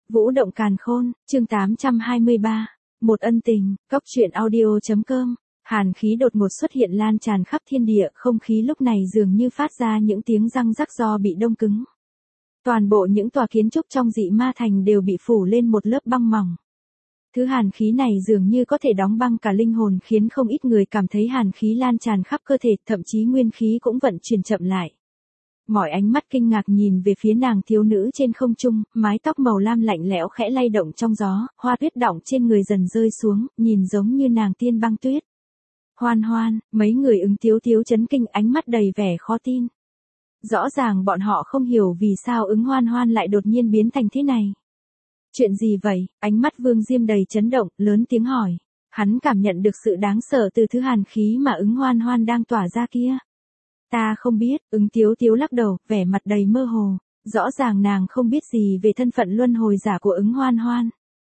Vũ động càn khôn, chương 823. Một ân tình, Cóc truyện audio.com. Hàn khí đột ngột xuất hiện lan tràn khắp thiên địa, không khí lúc này dường như phát ra những tiếng răng rắc do bị đông cứng. Toàn bộ những tòa kiến trúc trong dị ma thành đều bị phủ lên một lớp băng mỏng. Thứ hàn khí này dường như có thể đóng băng cả linh hồn, khiến không ít người cảm thấy hàn khí lan tràn khắp cơ thể, thậm chí nguyên khí cũng vận chuyển chậm lại. Mọi ánh mắt kinh ngạc nhìn về phía nàng thiếu nữ trên không trung, mái tóc màu lam lạnh lẽo khẽ lay động trong gió, hoa tuyết đọng trên người dần rơi xuống, nhìn giống như nàng tiên băng tuyết. Hoan Hoan, mấy người ứng thiếu chấn kinh, ánh mắt đầy vẻ khó tin. Rõ ràng bọn họ không hiểu vì sao ứng Hoan Hoan lại đột nhiên biến thành thế này. Chuyện gì vậy? Ánh mắt Vương Diêm đầy chấn động, lớn tiếng hỏi. Hắn cảm nhận được sự đáng sợ từ thứ hàn khí mà ứng Hoan Hoan đang tỏa ra kia. Ta không biết, ứng thiếu lắc đầu, vẻ mặt đầy mơ hồ. Rõ ràng nàng không biết gì về thân phận luân hồi giả của ứng Hoan Hoan.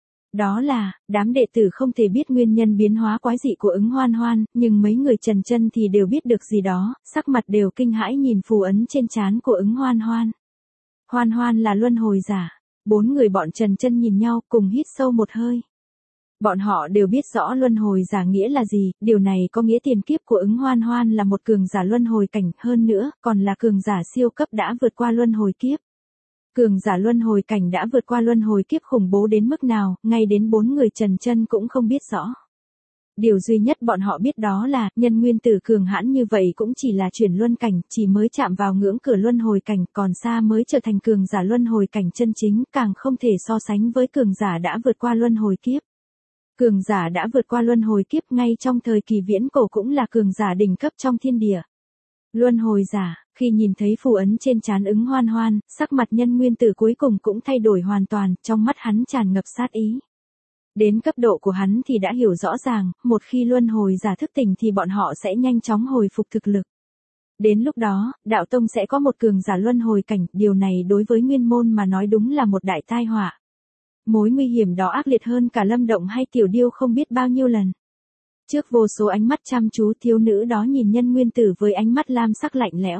Đó là, đám đệ tử không thể biết nguyên nhân biến hóa quái dị của ứng Hoan Hoan, nhưng mấy người Trần Chân thì đều biết được gì đó, sắc mặt đều kinh hãi nhìn phù ấn trên trán của ứng Hoan Hoan. Hoan Hoan là luân hồi giả. Bốn người bọn Trần Chân nhìn nhau, cùng hít sâu một hơi. Bọn họ đều biết rõ luân hồi giả nghĩa là gì, điều này có nghĩa tiền kiếp của ứng Hoan Hoan là một cường giả luân hồi cảnh, hơn nữa, còn là cường giả siêu cấp đã vượt qua luân hồi kiếp. Cường giả luân hồi cảnh đã vượt qua luân hồi kiếp khủng bố đến mức nào, ngay đến bốn người Trần Chân cũng không biết rõ. Điều duy nhất bọn họ biết đó là, nhân nguyên tử cường hãn như vậy cũng chỉ là chuyển luân cảnh, chỉ mới chạm vào ngưỡng cửa luân hồi cảnh, còn xa mới trở thành cường giả luân hồi cảnh chân chính, càng không thể so sánh với cường giả đã vượt qua luân hồi kiếp. Cường giả đã vượt qua luân hồi kiếp ngay trong thời kỳ viễn cổ cũng là cường giả đỉnh cấp trong thiên địa. Luân hồi giả, khi nhìn thấy phù ấn trên trán ứng Hoan Hoan, sắc mặt nhân nguyên tử cuối cùng cũng thay đổi hoàn toàn, trong mắt hắn tràn ngập sát ý. Đến cấp độ của hắn thì đã hiểu rõ ràng, một khi luân hồi giả thức tỉnh thì bọn họ sẽ nhanh chóng hồi phục thực lực. Đến lúc đó, đạo tông sẽ có một cường giả luân hồi cảnh, điều này đối với nguyên môn mà nói đúng là một đại tai họa. Mối nguy hiểm đó ác liệt hơn cả Lâm Động hay Tiểu Điêu không biết bao nhiêu lần. Trước vô số ánh mắt chăm chú, thiếu nữ đó nhìn nhân nguyên tử với ánh mắt lam sắc lạnh lẽo.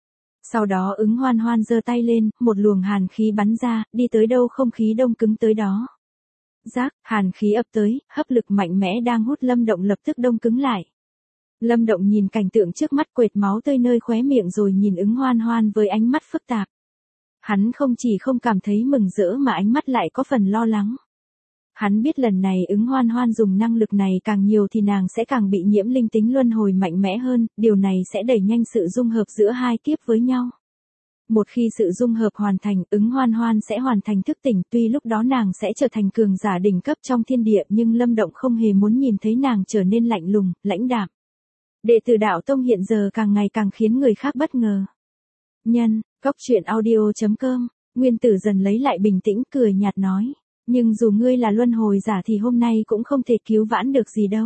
Sau đó ứng Hoan Hoan giơ tay lên, một luồng hàn khí bắn ra, đi tới đâu không khí đông cứng tới đó. Rác, hàn khí ập tới, hấp lực mạnh mẽ đang hút Lâm Động lập tức đông cứng lại. Lâm Động nhìn cảnh tượng trước mắt, quệt máu tươi nơi khóe miệng rồi nhìn ứng Hoan Hoan với ánh mắt phức tạp. Hắn không chỉ không cảm thấy mừng rỡ mà ánh mắt lại có phần lo lắng. Hắn biết lần này ứng Hoan Hoan dùng năng lực này càng nhiều thì nàng sẽ càng bị nhiễm linh tính luân hồi mạnh mẽ hơn, điều này sẽ đẩy nhanh sự dung hợp giữa hai kiếp với nhau. Một khi sự dung hợp hoàn thành, ứng Hoan Hoan sẽ hoàn thành thức tỉnh, tuy lúc đó nàng sẽ trở thành cường giả đỉnh cấp trong thiên địa, nhưng Lâm Động không hề muốn nhìn thấy nàng trở nên lạnh lùng, lãnh đạm. Đệ tử đạo tông hiện giờ càng ngày càng khiến người khác bất ngờ. Nhân, Cóc truyện audio.com, Nguyên Tử dần lấy lại bình tĩnh, cười nhạt nói. Nhưng dù ngươi là luân hồi giả thì hôm nay cũng không thể cứu vãn được gì đâu.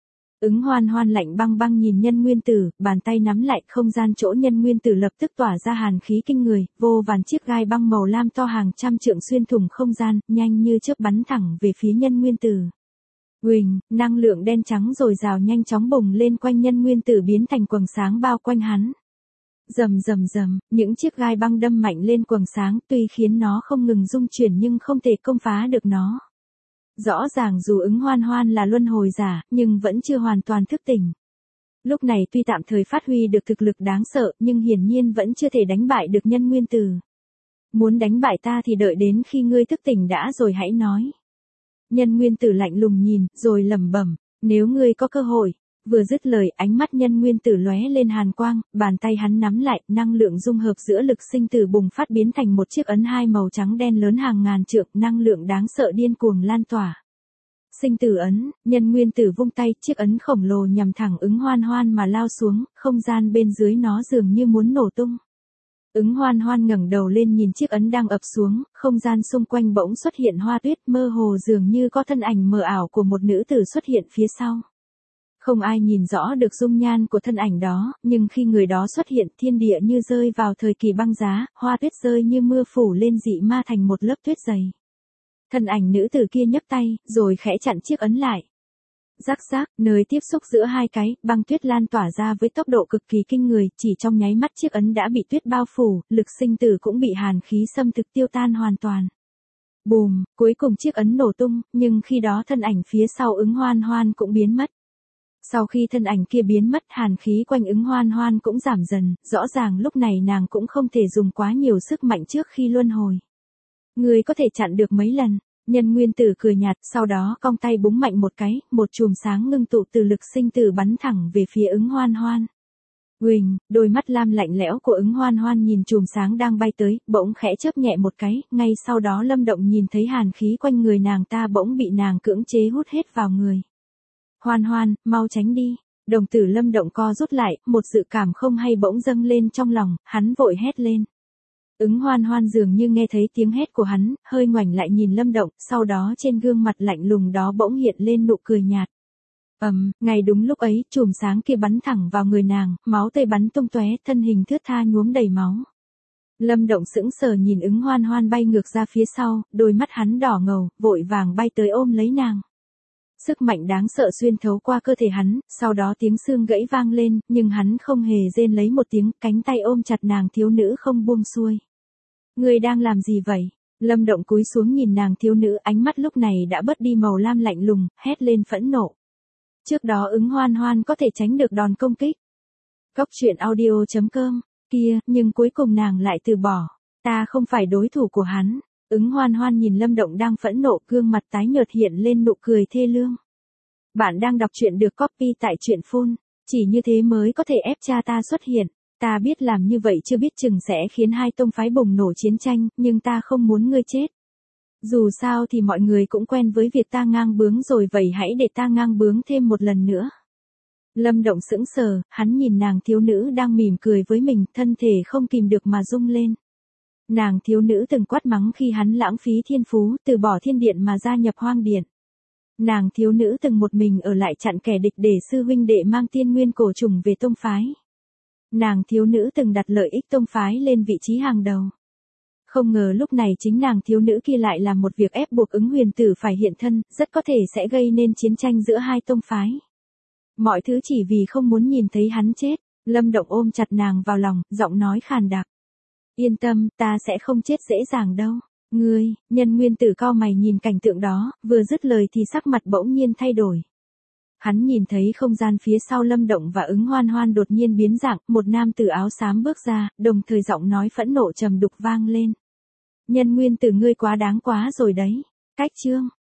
Ứng Hoan Hoan lạnh băng băng nhìn nhân nguyên tử, bàn tay nắm lại, không gian chỗ nhân nguyên tử lập tức tỏa ra hàn khí kinh người, vô vàn chiếc gai băng màu lam to hàng trăm trượng xuyên thủng không gian, nhanh như chớp bắn thẳng về phía nhân nguyên tử. Uỳnh, năng lượng đen trắng dồi dào nhanh chóng bùng lên quanh nhân nguyên tử biến thành quầng sáng bao quanh hắn. Rầm rầm rầm, những chiếc gai băng đâm mạnh lên quầng sáng, tuy khiến nó không ngừng rung chuyển nhưng không thể công phá được nó. Rõ ràng dù ứng Hoan Hoan là luân hồi giả, nhưng vẫn chưa hoàn toàn thức tỉnh. Lúc này tuy tạm thời phát huy được thực lực đáng sợ, nhưng hiển nhiên vẫn chưa thể đánh bại được nhân nguyên tử. Muốn đánh bại ta thì đợi đến khi ngươi thức tỉnh đã rồi hãy nói. Nhân nguyên tử lạnh lùng nhìn, rồi lẩm bẩm, nếu ngươi có cơ hội. Vừa dứt lời, ánh mắt nhân nguyên tử lóe lên hàn quang, bàn tay hắn nắm lại, năng lượng dung hợp giữa lực sinh tử bùng phát biến thành một chiếc ấn hai màu trắng đen lớn hàng ngàn trượng, năng lượng đáng sợ điên cuồng lan tỏa. Sinh tử ấn, nhân nguyên tử vung tay, chiếc ấn khổng lồ nhằm thẳng ứng Hoan Hoan mà lao xuống, không gian bên dưới nó dường như muốn nổ tung. Ứng Hoan Hoan ngẩng đầu lên nhìn chiếc ấn đang ập xuống, không gian xung quanh bỗng xuất hiện hoa tuyết, mơ hồ dường như có thân ảnh mờ ảo của một nữ tử xuất hiện phía sau. Không ai nhìn rõ được dung nhan của thân ảnh đó, nhưng khi người đó xuất hiện, thiên địa như rơi vào thời kỳ băng giá, hoa tuyết rơi như mưa phủ lên dị ma thành một lớp tuyết dày. Thân ảnh nữ tử kia nhấc tay, rồi khẽ chặn chiếc ấn lại. Rắc rắc, nơi tiếp xúc giữa hai cái, băng tuyết lan tỏa ra với tốc độ cực kỳ kinh người, chỉ trong nháy mắt chiếc ấn đã bị tuyết bao phủ, lực sinh tử cũng bị hàn khí xâm thực tiêu tan hoàn toàn. Bùm, cuối cùng chiếc ấn nổ tung, nhưng khi đó thân ảnh phía sau Ứng Hoan Hoan cũng biến mất. Sau khi thân ảnh kia biến mất, hàn khí quanh Ứng Hoan Hoan cũng giảm dần, rõ ràng lúc này nàng cũng không thể dùng quá nhiều sức mạnh trước khi luân hồi. Người có thể chặn được mấy lần, Nhân Nguyên Tử cười nhạt, sau đó cong tay búng mạnh một cái, một chùm sáng ngưng tụ từ lực sinh tử bắn thẳng về phía Ứng Hoan Hoan. Huỳnh, đôi mắt lam lạnh lẽo của Ứng Hoan Hoan nhìn chùm sáng đang bay tới, bỗng khẽ chớp nhẹ một cái, ngay sau đó Lâm Động nhìn thấy hàn khí quanh người nàng ta bỗng bị nàng cưỡng chế hút hết vào người. Hoan Hoan, mau tránh đi. Đồng tử Lâm Động co rút lại, một dự cảm không hay bỗng dâng lên trong lòng, hắn vội hét lên. Ứng Hoan Hoan dường như nghe thấy tiếng hét của hắn, hơi ngoảnh lại nhìn Lâm Động, sau đó trên gương mặt lạnh lùng đó bỗng hiện lên nụ cười nhạt. Ngay đúng lúc ấy, chùm sáng kia bắn thẳng vào người nàng, máu tươi bắn tung tóe, thân hình thướt tha nhuốm đầy máu. Lâm Động sững sờ nhìn Ứng Hoan Hoan bay ngược ra phía sau, đôi mắt hắn đỏ ngầu, vội vàng bay tới ôm lấy nàng. Sức mạnh đáng sợ xuyên thấu qua cơ thể hắn, sau đó tiếng xương gãy vang lên, nhưng hắn không hề rên lấy một tiếng, cánh tay ôm chặt nàng thiếu nữ không buông xuôi. Người đang làm gì vậy? Lâm Động cúi xuống nhìn nàng thiếu nữ, ánh mắt lúc này đã bớt đi màu lam lạnh lùng, hét lên phẫn nộ. Trước đó Ứng Hoan Hoan có thể tránh được đòn công kích. Cốc truyện audio.com, kia, nhưng cuối cùng nàng lại từ bỏ. Ta không phải đối thủ của hắn. Ứng Hoan Hoan nhìn Lâm Động đang phẫn nộ, gương mặt tái nhợt hiện lên nụ cười thê lương. Bạn đang đọc truyện được copy tại truyện phun. Chỉ như thế mới có thể ép cha ta xuất hiện. Ta biết làm như vậy chưa biết chừng sẽ khiến hai tông phái bùng nổ chiến tranh, nhưng ta không muốn ngươi chết. Dù sao thì mọi người cũng quen với việc ta ngang bướng rồi, vậy hãy để ta ngang bướng thêm một lần nữa. Lâm Động sững sờ, hắn nhìn nàng thiếu nữ đang mỉm cười với mình, thân thể không kìm được mà rung lên. Nàng thiếu nữ từng quát mắng khi hắn lãng phí thiên phú, từ bỏ thiên điện mà gia nhập hoang điện. Nàng thiếu nữ từng một mình ở lại chặn kẻ địch để sư huynh đệ mang tiên nguyên cổ trùng về tông phái. Nàng thiếu nữ từng đặt lợi ích tông phái lên vị trí hàng đầu. Không ngờ lúc này chính nàng thiếu nữ kia lại làm một việc ép buộc Ứng Huyền Tử phải hiện thân, rất có thể sẽ gây nên chiến tranh giữa hai tông phái. Mọi thứ chỉ vì không muốn nhìn thấy hắn chết. Lâm Động ôm chặt nàng vào lòng, giọng nói khàn đặc. Yên tâm, ta sẽ không chết dễ dàng đâu. Ngươi, Nhân Nguyên Tử cau mày nhìn cảnh tượng đó, vừa dứt lời thì sắc mặt bỗng nhiên thay đổi. Hắn nhìn thấy không gian phía sau Lâm Động và Ứng Hoan Hoan đột nhiên biến dạng, một nam tử áo xám bước ra, đồng thời giọng nói phẫn nộ trầm đục vang lên. Nhân Nguyên Tử, ngươi quá đáng quá rồi đấy. Cách chương